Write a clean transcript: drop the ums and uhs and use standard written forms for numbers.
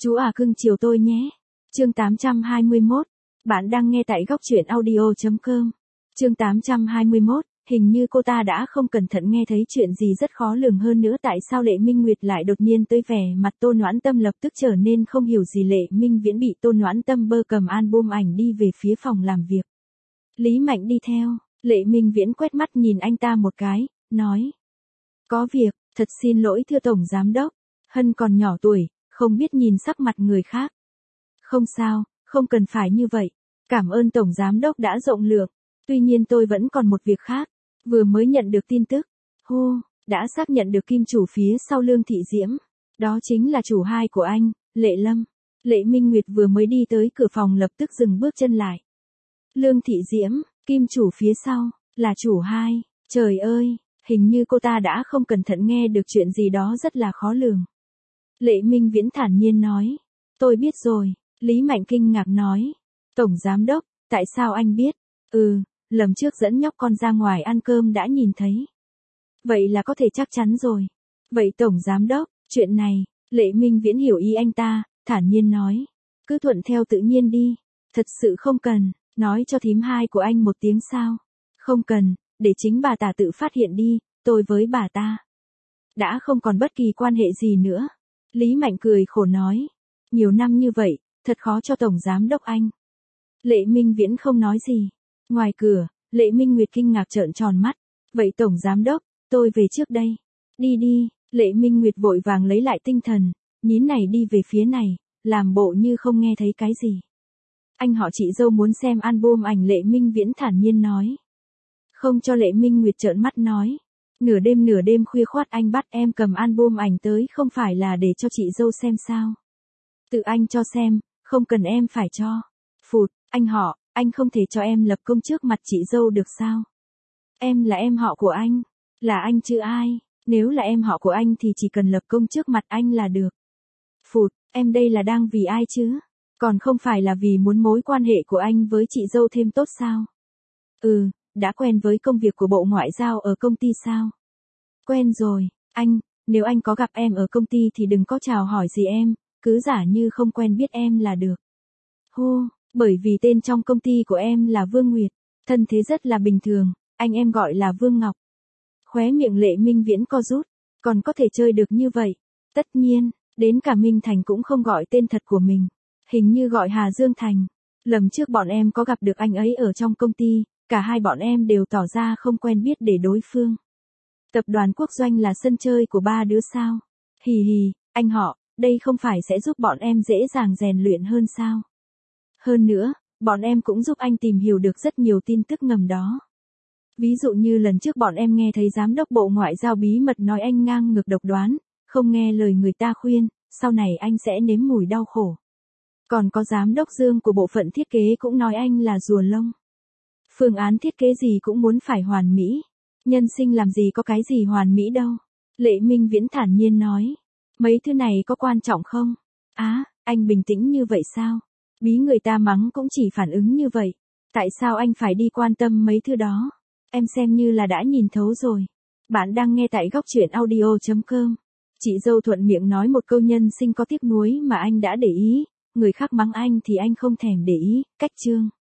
Chú à cưng chiều tôi nhé. Chương 821. Bạn đang nghe tại góc truyện audio.com. Chương 821. Hình như cô ta đã không cẩn thận nghe thấy chuyện gì rất khó lường hơn nữa. Tại sao Lệ Minh Nguyệt lại đột nhiên tới, vẻ mặt Tô Noãn Tâm lập tức trở nên không hiểu gì. Lệ Minh Viễn bị Tô Noãn Tâm bơ cầm album ảnh đi về phía phòng làm việc. Lý Mạnh đi theo. Lệ Minh Viễn quét mắt nhìn anh ta một cái, nói. Có việc, thật xin lỗi thưa Tổng Giám Đốc. Hân còn nhỏ tuổi, không biết nhìn sắc mặt người khác. Không sao, không cần phải như vậy. Cảm ơn Tổng Giám Đốc đã rộng lượng. Tuy nhiên tôi vẫn còn một việc khác. Vừa mới nhận được tin tức. Đã xác nhận được kim chủ phía sau Lương Thị Diễm. Đó chính là chủ hai của anh, Lệ Lâm. Lệ Minh Nguyệt vừa mới đi tới cửa phòng lập tức dừng bước chân lại. Lương Thị Diễm, kim chủ phía sau, là chủ hai. Trời ơi, hình như cô ta đã không cẩn thận nghe được chuyện gì đó rất là khó lường. Lệ Minh Viễn thản nhiên nói. Tôi biết rồi. Lý Mạnh kinh ngạc nói. Tổng Giám Đốc, tại sao anh biết? Lần trước dẫn nhóc con ra ngoài ăn cơm đã nhìn thấy. Vậy là có thể chắc chắn rồi. Vậy Tổng Giám Đốc, chuyện này, Lệ Minh Viễn hiểu ý anh ta, thản nhiên nói. Cứ thuận theo tự nhiên đi. Thật sự không cần, nói cho thím hai của anh một tiếng sao. Không cần, để chính bà ta tự phát hiện đi, tôi với bà ta đã không còn bất kỳ quan hệ gì nữa. Lý Mạnh cười khổ nói. Nhiều năm như vậy, thật khó cho Tổng Giám Đốc anh. Lệ Minh Viễn không nói gì. Ngoài cửa, Lệ Minh Nguyệt kinh ngạc trợn tròn mắt. Vậy Tổng Giám Đốc, tôi về trước đây. Đi đi, Lệ Minh Nguyệt vội vàng lấy lại tinh thần, nhín này đi về phía này, làm bộ như không nghe thấy cái gì. Anh họ chị dâu muốn xem album ảnh, Lệ Minh Viễn thản nhiên nói. Không cho Lệ Minh Nguyệt trợn mắt nói. Nửa đêm khuya khoắt anh bắt em cầm album ảnh tới không phải là để cho chị dâu xem sao? Tự anh cho xem, không cần em phải cho. Phụt, anh họ, anh không thể cho em lập công trước mặt chị dâu được sao? Em là em họ của anh, là anh chứ ai, nếu là em họ của anh thì chỉ cần lập công trước mặt anh là được. Phụt, em đây là đang vì ai chứ? Còn không phải là vì muốn mối quan hệ của anh với chị dâu thêm tốt sao? Đã quen với công việc của Bộ Ngoại giao ở công ty sao? Quen rồi, anh, nếu anh có gặp em ở công ty thì đừng có chào hỏi gì em, cứ giả như không quen biết em là được. Bởi vì tên trong công ty của em là Vương Nguyệt, thân thế rất là bình thường, anh em gọi là Vương Ngọc. Khóe miệng Lệ Minh Viễn co rút, còn có thể chơi được như vậy. Tất nhiên, đến cả Minh Thành cũng không gọi tên thật của mình, hình như gọi Hà Dương Thành. Lần trước bọn em có gặp được anh ấy ở trong công ty, cả hai bọn em đều tỏ ra không quen biết để đối phương. Tập đoàn Quốc Doanh là sân chơi của ba đứa sao? Hì hì, anh họ, đây không phải sẽ giúp bọn em dễ dàng rèn luyện hơn sao? Hơn nữa, bọn em cũng giúp anh tìm hiểu được rất nhiều tin tức ngầm đó. Ví dụ như lần trước bọn em nghe thấy Giám đốc Bộ Ngoại giao bí mật nói anh ngang ngược độc đoán, không nghe lời người ta khuyên, sau này anh sẽ nếm mùi đau khổ. Còn có Giám đốc Dương của bộ phận thiết kế cũng nói anh là rùa lông. Phương án thiết kế gì cũng muốn phải hoàn mỹ. Nhân sinh làm gì có cái gì hoàn mỹ đâu. Lệ Minh Viễn thản nhiên nói. Mấy thứ này có quan trọng không? Anh bình tĩnh như vậy sao? Bí người ta mắng cũng chỉ phản ứng như vậy. Tại sao anh phải đi quan tâm mấy thứ đó? Em xem như là đã nhìn thấu rồi. Bạn đang nghe tại góc truyện audio.com. Chị dâu thuận miệng nói một câu nhân sinh có tiếc nuối mà anh đã để ý. Người khác mắng anh thì anh không thèm để ý. Cách chương.